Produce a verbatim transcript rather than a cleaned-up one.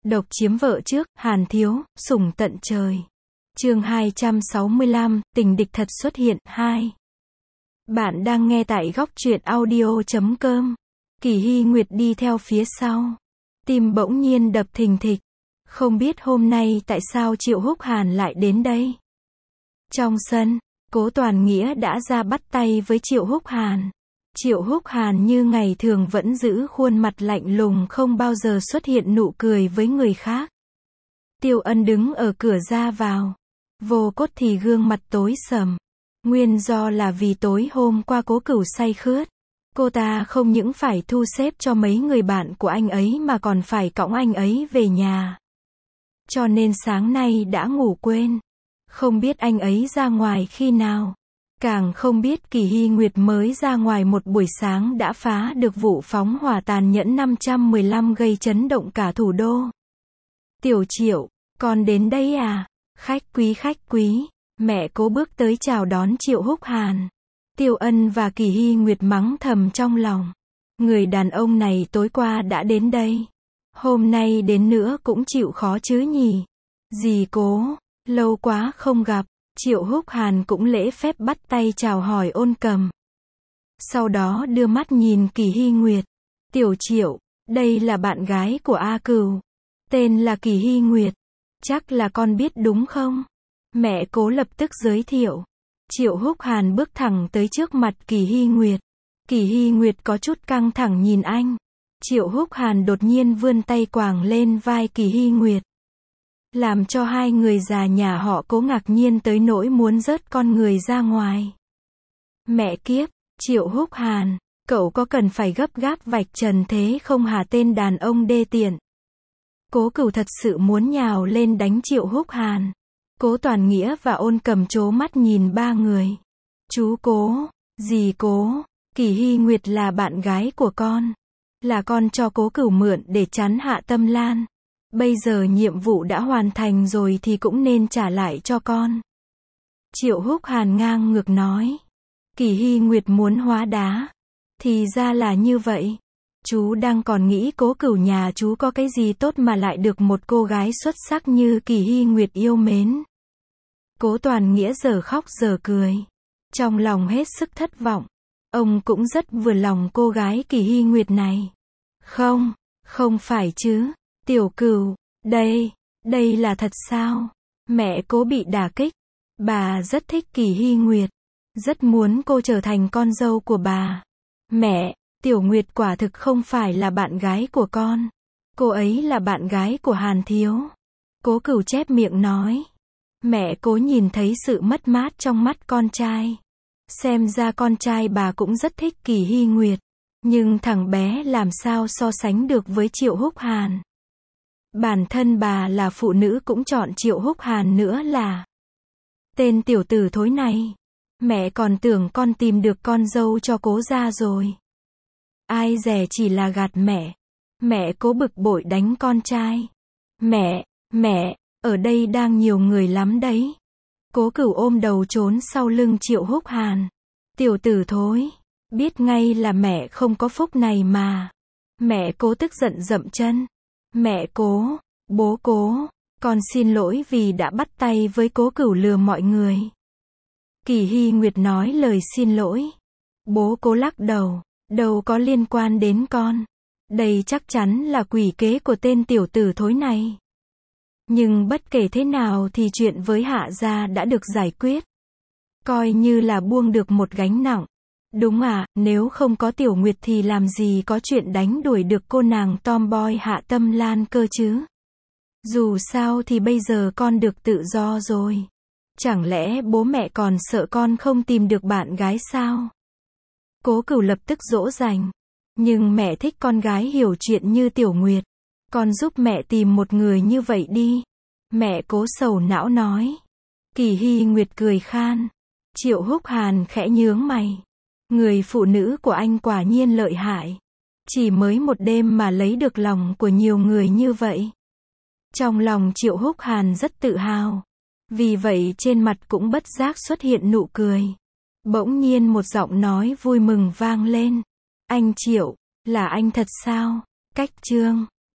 Độc chiếm vợ trước, Hàn Thiếu, sủng tận trời. Chương hai trăm sáu mươi lăm, tình địch thật xuất hiện, hai. Bạn đang nghe tại góc truyện audio chấm com. Kỳ Hy Nguyệt đi theo phía sau. Tim bỗng nhiên đập thình thịch. Không biết hôm nay tại sao Triệu Húc Hàn lại đến đây. Trong sân, Cố Toàn Nghĩa đã ra bắt tay với Triệu Húc Hàn. Triệu Húc Hàn như ngày thường vẫn giữ khuôn mặt lạnh lùng, không bao giờ xuất hiện nụ cười với người khác. Tiêu Ân đứng ở cửa ra vào. Vô Cốt thì gương mặt tối sầm. Nguyên do là vì tối hôm qua Cố Cửu say khướt. Cô ta không những phải thu xếp cho mấy người bạn của anh ấy mà còn phải cõng anh ấy về nhà. Cho nên sáng nay đã ngủ quên. Không biết anh ấy ra ngoài khi nào. Càng không biết Kỳ Hy Nguyệt mới ra ngoài một buổi sáng đã phá được vụ phóng hỏa tàn nhẫn năm trăm mười lăm gây chấn động cả thủ đô. Tiểu Triệu, con đến đây à? Khách quý khách quý. Mẹ Cố bước tới chào đón Triệu Húc Hàn. Tiêu Ân và Kỳ Hy Nguyệt mắng thầm trong lòng. Người đàn ông này tối qua đã đến đây. Hôm nay đến nữa cũng chịu khó chứ nhỉ? Dì Cố, lâu quá không gặp. Triệu Húc Hàn cũng lễ phép bắt tay chào hỏi Ôn Cầm. Sau đó đưa mắt nhìn Kỳ Hy Nguyệt. Tiểu Triệu, đây là bạn gái của A Cửu. Tên là Kỳ Hy Nguyệt. Chắc là con biết đúng không? Mẹ Cố lập tức giới thiệu. Triệu Húc Hàn bước thẳng tới trước mặt Kỳ Hy Nguyệt. Kỳ Hy Nguyệt có chút căng thẳng nhìn anh. Triệu Húc Hàn đột nhiên vươn tay quàng lên vai Kỳ Hy Nguyệt. Làm cho hai người già nhà họ Cố ngạc nhiên tới nỗi muốn rớt con người ra ngoài. Mẹ kiếp, Triệu Húc Hàn, cậu có cần phải gấp gáp vạch trần thế không hả tên đàn ông đê tiện? Cố Cửu thật sự muốn nhào lên đánh Triệu Húc Hàn. Cố Toàn Nghĩa và Ôn Cầm trố mắt nhìn ba người. Chú Cố, dì Cố, Kỳ Hy Nguyệt là bạn gái của con. Là con cho Cố Cửu mượn để chắn Hạ Tâm Lan. Bây giờ nhiệm vụ đã hoàn thành rồi thì cũng nên trả lại cho con. Triệu Húc Hàn ngang ngược nói. Kỳ Hy Nguyệt muốn hóa đá. Thì ra là như vậy. Chú đang còn nghĩ Cố Cửu nhà chú có cái gì tốt mà lại được một cô gái xuất sắc như Kỳ Hy Nguyệt yêu mến. Cố Toàn Nghĩa giờ khóc giờ cười. Trong lòng hết sức thất vọng. Ông cũng rất vừa lòng cô gái Kỳ Hy Nguyệt này. Không, không phải chứ. Tiểu Cửu, đây, đây là thật sao? Mẹ Cố bị đả kích. Bà rất thích Kỳ Hy Nguyệt. Rất muốn cô trở thành con dâu của bà. Mẹ, Tiểu Nguyệt quả thực không phải là bạn gái của con. Cô ấy là bạn gái của Hàn Thiếu. Cố Cửu chép miệng nói. Mẹ Cố nhìn thấy sự mất mát trong mắt con trai. Xem ra con trai bà cũng rất thích Kỳ Hy Nguyệt. Nhưng thằng bé làm sao so sánh được với Triệu Húc Hàn. Bản thân bà là phụ nữ cũng chọn Triệu Húc Hàn nữa là. Tên tiểu tử thối này. Mẹ còn tưởng con tìm được con dâu cho Cố gia rồi. Ai dè chỉ là gạt mẹ. Mẹ Cố bực bội đánh con trai. Mẹ, mẹ, ở đây đang nhiều người lắm đấy. Cố Cửu ôm đầu trốn sau lưng Triệu Húc Hàn. Tiểu tử thối. Biết ngay là mẹ không có phúc này mà. Mẹ Cố tức giận dậm chân. Mẹ Cố, bố Cố, con xin lỗi vì đã bắt tay với Cố Cửu lừa mọi người. Kỳ Hy Nguyệt nói lời xin lỗi. Bố Cố lắc đầu. Đâu có liên quan đến con. Đây chắc chắn là quỷ kế của tên tiểu tử thối này. Nhưng bất kể thế nào thì chuyện với Hạ gia đã được giải quyết. Coi như là buông được một gánh nặng. Đúng à, nếu không có Tiểu Nguyệt thì làm gì có chuyện đánh đuổi được cô nàng tomboy Hạ Tâm Lan cơ chứ. Dù sao thì bây giờ con được tự do rồi. Chẳng lẽ bố mẹ còn sợ con không tìm được bạn gái sao? Cố Cửu lập tức dỗ dành. Nhưng mẹ thích con gái hiểu chuyện như Tiểu Nguyệt. Con giúp mẹ tìm một người như vậy đi. Mẹ Cố sầu não nói. Kỳ Hy Nguyệt cười khan. Triệu Húc Hàn khẽ nhướng mày. Người phụ nữ của anh quả nhiên lợi hại. Chỉ mới một đêm mà lấy được lòng của nhiều người như vậy. Trong lòng Triệu Húc Hàn rất tự hào. Vì vậy trên mặt cũng bất giác xuất hiện nụ cười. Bỗng nhiên một giọng nói vui mừng vang lên. Anh Triệu, là anh thật sao? Cách chương